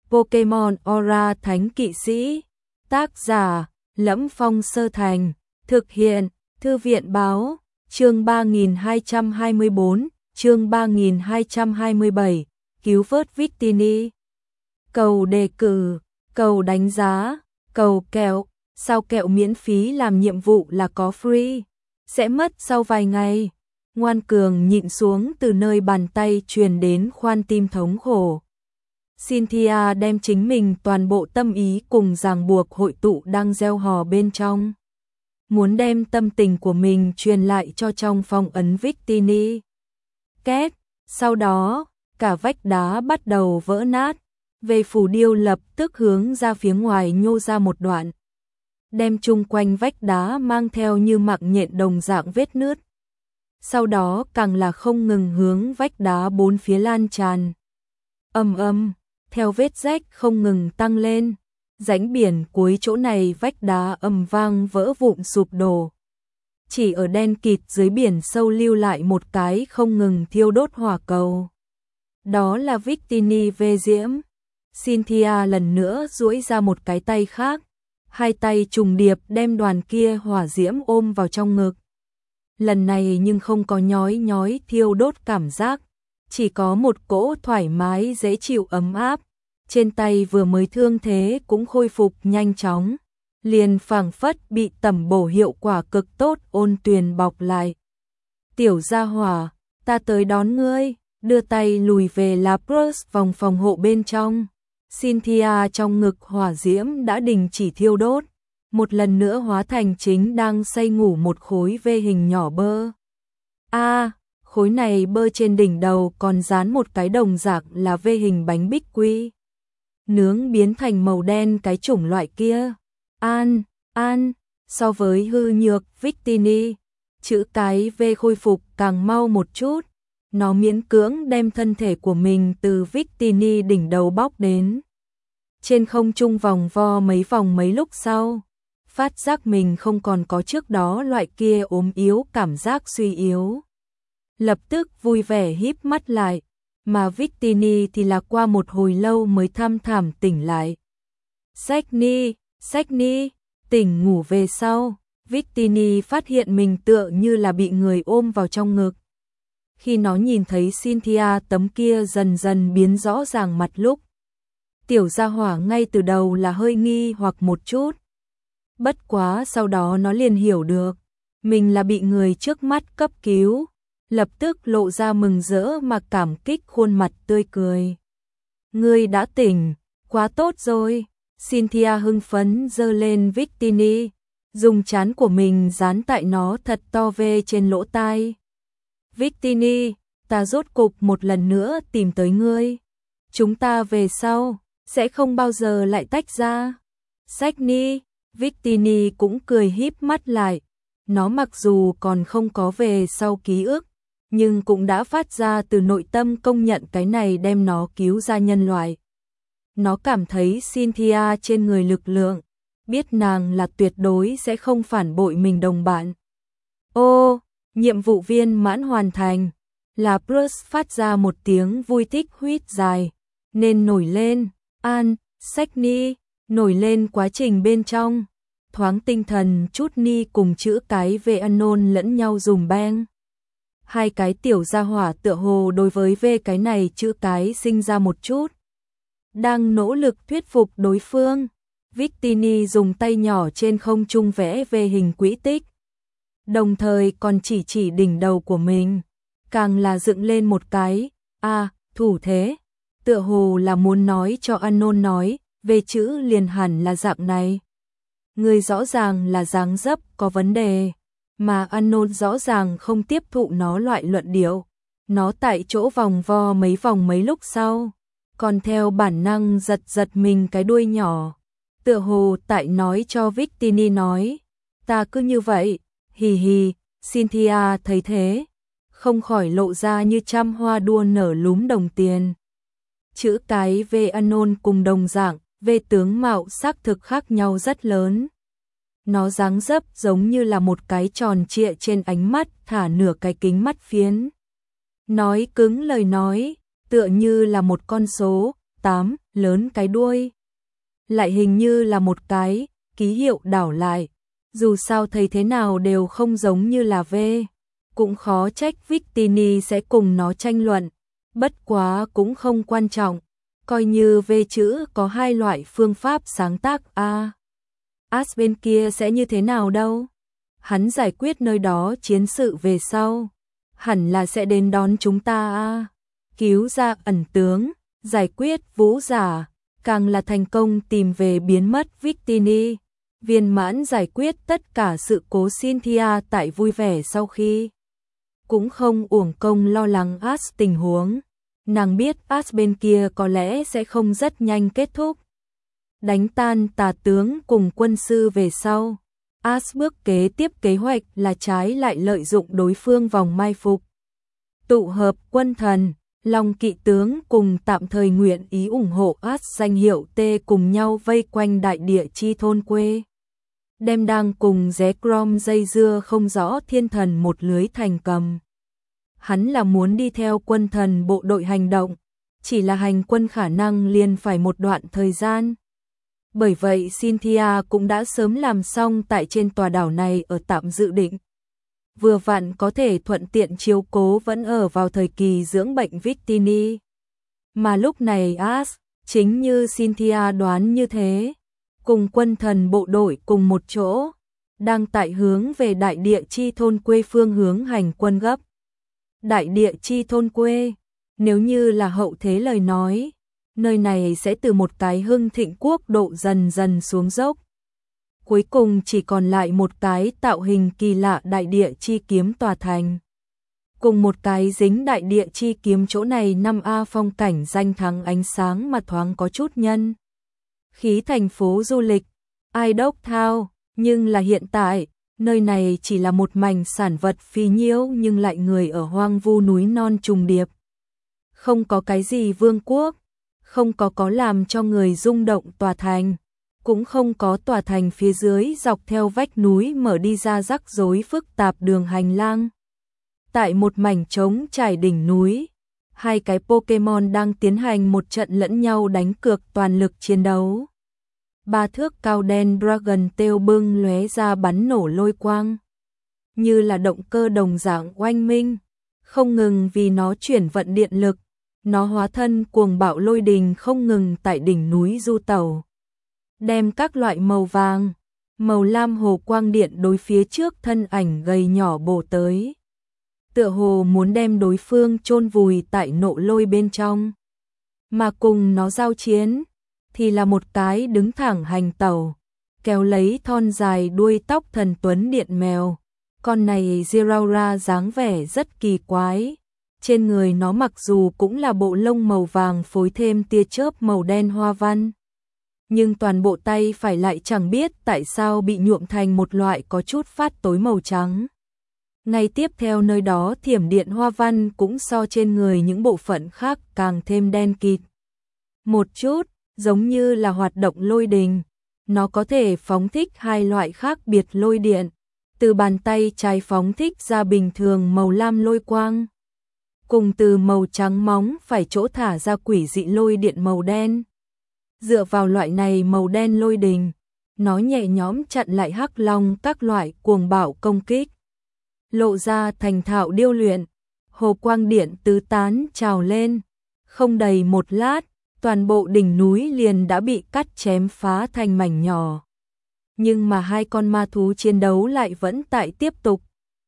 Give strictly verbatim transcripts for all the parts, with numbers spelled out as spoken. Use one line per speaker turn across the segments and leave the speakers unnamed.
Pokemon Aura Thánh Kỵ Sĩ. Tác giả Lẫm Phong Sơ Thành. Thực hiện Thư viện Báo. Chương ba nghìn hai trăm hai mươi bốn, chương ba nghìn hai trăm hai mươi bảy, cứu vớt Victini. Cầu đề cử, cầu đánh giá, cầu kẹo, sao kẹo miễn phí làm nhiệm vụ là có free, sẽ mất sau vài ngày. Ngoan cường nhịn xuống từ nơi bàn tay truyền đến khoan tim thống khổ. Cynthia đem chính mình toàn bộ tâm ý cùng ràng buộc hội tụ đang gieo hò bên trong. Muốn đem tâm tình của mình truyền lại cho trong phong ấn Victini. Két, sau đó, cả vách đá bắt đầu vỡ nát. Về phù điêu lập tức hướng ra phía ngoài nhô ra một đoạn. Đem chung quanh vách đá mang theo như mạng nhện đồng dạng vết nứt. Sau đó càng là không ngừng hướng vách đá bốn phía lan tràn. Ầm ầm, theo vết rách không ngừng tăng lên. Rãnh biển cuối chỗ này vách đá ầm vang vỡ vụn sụp đổ. Chỉ ở đen kịt dưới biển sâu lưu lại một cái không ngừng thiêu đốt hỏa cầu. Đó là Victini vê diễm. Cynthia lần nữa duỗi ra một cái tay khác. Hai tay trùng điệp đem đoàn kia hỏa diễm ôm vào trong ngực. Lần này nhưng không có nhói nhói thiêu đốt cảm giác. Chỉ có một cỗ thoải mái dễ chịu ấm áp. Trên tay vừa mới thương thế cũng khôi phục nhanh chóng, liền phảng phất bị tẩm bổ hiệu quả cực tốt ôn tuyền bọc lại. Tiểu gia hỏa, ta tới đón ngươi, đưa tay lùi về Lapras vòng phòng hộ bên trong. Cynthia trong ngực hỏa diễm đã đình chỉ thiêu đốt, một lần nữa hóa thành chính đang say ngủ một khối V hình nhỏ bơ. A, à, khối này bơ trên đỉnh đầu còn dán một cái đồng dạng là V hình bánh bích quy. Nướng biến thành màu đen cái chủng loại kia. An, an, so với hư nhược Victini, chữ cái V khôi phục càng mau một chút. Nó miễn cưỡng đem thân thể của mình từ Victini đỉnh đầu bóc đến. Trên không trung vòng vo mấy vòng mấy lúc sau, phát giác mình không còn có trước đó loại kia ốm yếu cảm giác suy yếu. Lập tức vui vẻ híp mắt lại. Mà Victini thì là qua một hồi lâu mới thăm thảm tỉnh lại. Sagni, Sagni, tỉnh ngủ về sau, Victini phát hiện mình tựa như là bị người ôm vào trong ngực. Khi nó nhìn thấy Cynthia tấm kia dần dần biến rõ ràng mặt lúc, tiểu gia hỏa ngay từ đầu là hơi nghi hoặc một chút. Bất quá sau đó nó liền hiểu được, mình là bị người trước mắt cấp cứu. Lập tức lộ ra mừng rỡ mà cảm kích khuôn mặt tươi cười. Ngươi đã tỉnh, quá tốt rồi. Cynthia hưng phấn giơ lên Victini, dùng trán của mình dán tại nó thật to về trên lỗ tai. Victini, ta rốt cục một lần nữa tìm tới ngươi. Chúng ta về sau, sẽ không bao giờ lại tách ra. Sagni, Victini cũng cười híp mắt lại. Nó mặc dù còn không có về sau ký ức, nhưng cũng đã phát ra từ nội tâm công nhận cái này đem nó cứu ra nhân loại. Nó cảm thấy Cynthia trên người lực lượng, biết nàng là tuyệt đối sẽ không phản bội mình đồng bạn. Ô, nhiệm vụ viên mãn hoàn thành. Lapras phát ra một tiếng vui thích huýt dài, nên nổi lên. An, Sagni, nổi lên quá trình bên trong. Thoáng tinh thần chút ni cùng chữ cái về Anon lẫn nhau dùng beng. Hai cái tiểu gia hỏa tựa hồ đối với V cái này chữ cái sinh ra một chút. Đang nỗ lực thuyết phục đối phương. Victini dùng tay nhỏ trên không trung vẽ về hình quỹ tích. Đồng thời còn chỉ chỉ đỉnh đầu của mình. Càng là dựng lên một cái, a à, thủ thế. Tựa hồ là muốn nói cho Anon nói, về chữ liền hẳn là dạng này. Người rõ ràng là dáng dấp có vấn đề. Mà Anon rõ ràng không tiếp thụ nó loại luận điệu. Nó tại chỗ vòng vo mấy vòng mấy lúc sau, còn theo bản năng giật giật mình cái đuôi nhỏ. Tựa hồ tại nói cho Victini nói, ta cứ như vậy, hì hì. Cynthia thấy thế, không khỏi lộ ra như trăm hoa đua nở lúm đồng tiền. Chữ cái về Anon cùng đồng dạng, về tướng mạo sắc thực khác nhau rất lớn. Nó dáng dấp giống như là một cái tròn trịa trên ánh mắt thả nửa cái kính mắt phiến. Nói cứng lời nói, tựa như là một con số, tám, lớn cái đuôi. Lại hình như là một cái, ký hiệu đảo lại. Dù sao thầy thế nào đều không giống như là V. Cũng khó trách Victini sẽ cùng nó tranh luận. Bất quá cũng không quan trọng. Coi như V chữ có hai loại phương pháp sáng tác A. As bên kia sẽ như thế nào đâu? Hắn giải quyết nơi đó chiến sự về sau. Hẳn là sẽ đến đón chúng ta A. Cứu ra ẩn tướng, giải quyết vũ giả, càng là thành công tìm về biến mất Victini. Viên mãn giải quyết tất cả sự cố Cynthia tại vui vẻ sau khi. Cũng không uổng công lo lắng As tình huống. Nàng biết As bên kia có lẽ sẽ không rất nhanh kết thúc. Đánh tan tà tướng cùng quân sư về sau. As bước kế tiếp kế hoạch là trái lại lợi dụng đối phương vòng mai phục. Tụ hợp quân thần, Long kỵ tướng cùng tạm thời nguyện ý ủng hộ As danh hiệu T cùng nhau vây quanh đại địa chi thôn quê. Đem đang cùng Zé Grom dây dưa không rõ thiên thần một lưới thành cầm. Hắn là muốn đi theo quân thần bộ đội hành động, chỉ là hành quân khả năng liền phải một đoạn thời gian. Bởi vậy Cynthia cũng đã sớm làm xong tại trên tòa đảo này ở tạm dự định. Vừa vặn có thể thuận tiện chiếu cố vẫn ở vào thời kỳ dưỡng bệnh Victini. Mà lúc này As, chính như Cynthia đoán như thế, cùng quân thần bộ đội cùng một chỗ, đang tại hướng về đại địa chi thôn quê phương hướng hành quân gấp. Đại địa chi thôn quê, nếu như là hậu thế lời nói, nơi này sẽ từ một cái hưng thịnh quốc độ dần dần xuống dốc. Cuối cùng chỉ còn lại một cái tạo hình kỳ lạ đại địa chi kiếm tòa thành. Cùng một cái dính đại địa chi kiếm chỗ này năm A phong cảnh danh thắng ánh sáng mà thoáng có chút nhân. Khí thành phố du lịch, Idok Town, nhưng là hiện tại, nơi này chỉ là một mảnh sản vật phi nhiêu nhưng lại người ở hoang vu núi non trùng điệp. Không có cái gì vương quốc, không có có làm cho người rung động tòa thành, cũng không có tòa thành phía dưới dọc theo vách núi mở đi ra rắc rối phức tạp đường hành lang. Tại một mảnh trống trải đỉnh núi, hai cái Pokemon đang tiến hành một trận lẫn nhau đánh cược toàn lực chiến đấu. Ba thước cao đen Dragon Tail bưng lóe ra bắn nổ lôi quang, như là động cơ đồng dạng oanh minh, không ngừng vì nó chuyển vận điện lực, nó hóa thân cuồng bạo lôi đình không ngừng tại đỉnh núi du tẩu, đem các loại màu vàng, màu lam hồ quang điện đối phía trước thân ảnh gầy nhỏ bổ tới. Tựa hồ muốn đem đối phương chôn vùi tại nộ lôi bên trong. Mà cùng nó giao chiến, thì là một cái đứng thẳng hành tẩu, kéo lấy thon dài đuôi tóc thần tuấn điện mèo. Con này Zeraora dáng vẻ rất kỳ quái. Trên người nó mặc dù cũng là bộ lông màu vàng phối thêm tia chớp màu đen hoa văn, nhưng toàn bộ tay phải lại chẳng biết tại sao bị nhuộm thành một loại có chút phát tối màu trắng. Ngay tiếp theo nơi đó thiểm điện hoa văn cũng so trên người những bộ phận khác càng thêm đen kịt. Một chút, giống như là hoạt động lôi đình. Nó có thể phóng thích hai loại khác biệt lôi điện. Từ bàn tay trái phóng thích ra bình thường màu lam lôi quang. Cùng từ màu trắng móng phải chỗ thả ra quỷ dị lôi điện màu đen. Dựa vào loại này màu đen lôi đình, nó nhẹ nhõm chặn lại hắc long các loại cuồng bạo công kích. Lộ ra thành thạo điêu luyện, hồ quang điện tứ tán trào lên, không đầy một lát, toàn bộ đỉnh núi liền đã bị cắt chém phá thành mảnh nhỏ. Nhưng mà hai con ma thú chiến đấu lại vẫn tại tiếp tục.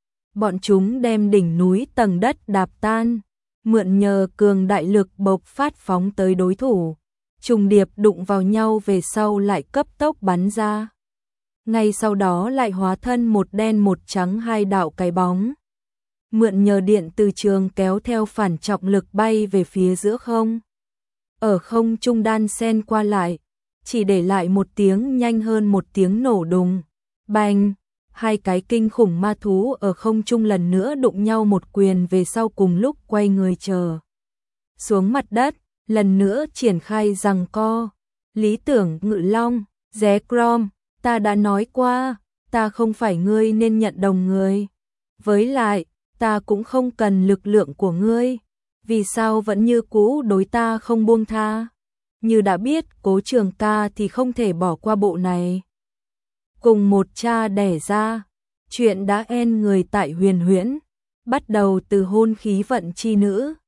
Bọn chúng đem đỉnh núi tầng đất đạp tan, mượn nhờ cường đại lực bộc phát phóng tới đối thủ, trùng điệp đụng vào nhau về sau lại cấp tốc bắn ra. Ngay sau đó lại hóa thân một đen một trắng hai đạo cái bóng. Mượn nhờ điện từ trường kéo theo phản trọng lực bay về phía giữa không. Ở không trung đan sen qua lại, chỉ để lại một tiếng nhanh hơn một tiếng nổ đùng. Bành, hai cái kinh khủng ma thú ở không trung lần nữa đụng nhau một quyền về sau cùng lúc quay người chờ. Xuống mặt đất, lần nữa triển khai giằng co. Lý tưởng ngự long, Zé Grom. Ta đã nói qua, ta không phải ngươi nên nhận đồng người. Với lại, ta cũng không cần lực lượng của ngươi. Vì sao vẫn như cũ đối ta không buông tha? như đã biết Cố Trường Ca thì không thể bỏ qua bộ này. Cùng một cha đẻ ra, chuyện đã en người tại Huyền Huyễn, bắt đầu từ hôn khí vận chi nữ,